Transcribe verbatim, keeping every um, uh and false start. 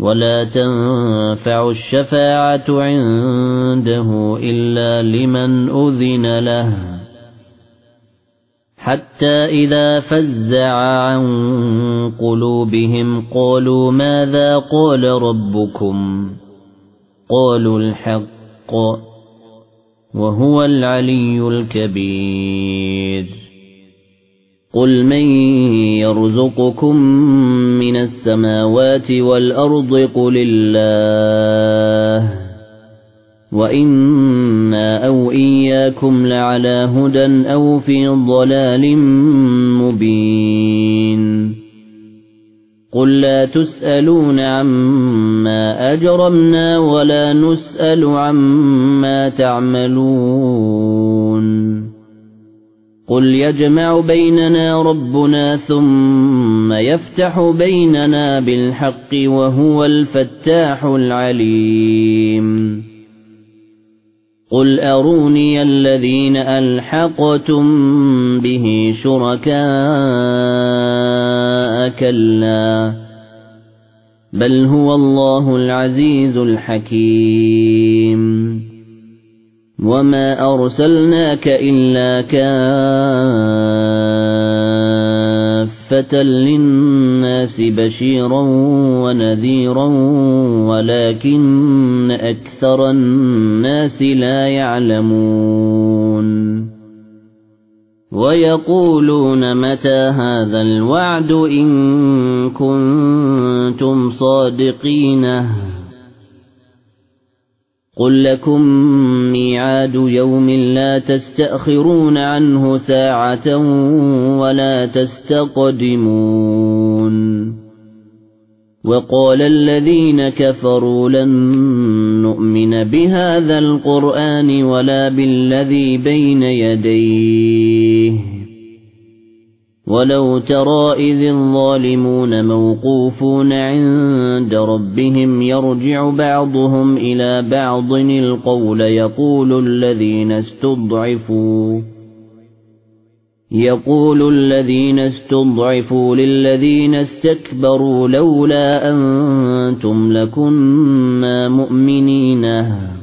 ولا تنفع الشفاعة عنده إلا لمن أذن له حتى إذا فزع عن قلوبهم قالوا ماذا قال ربكم قالوا الحق وهو العلي الكبير قل من يرزقكم من السماوات والأرض قل الله وإنا أو إياكم لعلى هدى أو في ضلال مبين قل لا تسألون عما أجرمنا ولا نسأل عما تعملون قل يجمع بيننا ربنا ثم يفتح بيننا بالحق وهو الفتاح العليم قل أروني الذين ألحقتم به شركاء كلا بل هو الله العزيز الحكيم وما أرسلناك إلا كافة للناس بشيرا ونذيرا ولكن أكثر الناس لا يعلمون ويقولون متى هذا الوعد إن كنتم صادقين قل لكم ميعاد يوم لا تستأخرون عنه ساعة ولا تستقدمون وقال الذين كفروا لن نؤمن بهذا القرآن ولا بالذي بين يديه ولو ترى إذ الظالمون موقوفون عند ربهم يرجع بعضهم إلى بعض القول يقول الذين استضعفوا يقول الذين استضعفوا للذين استكبروا لولا أنتم لكنا مؤمنين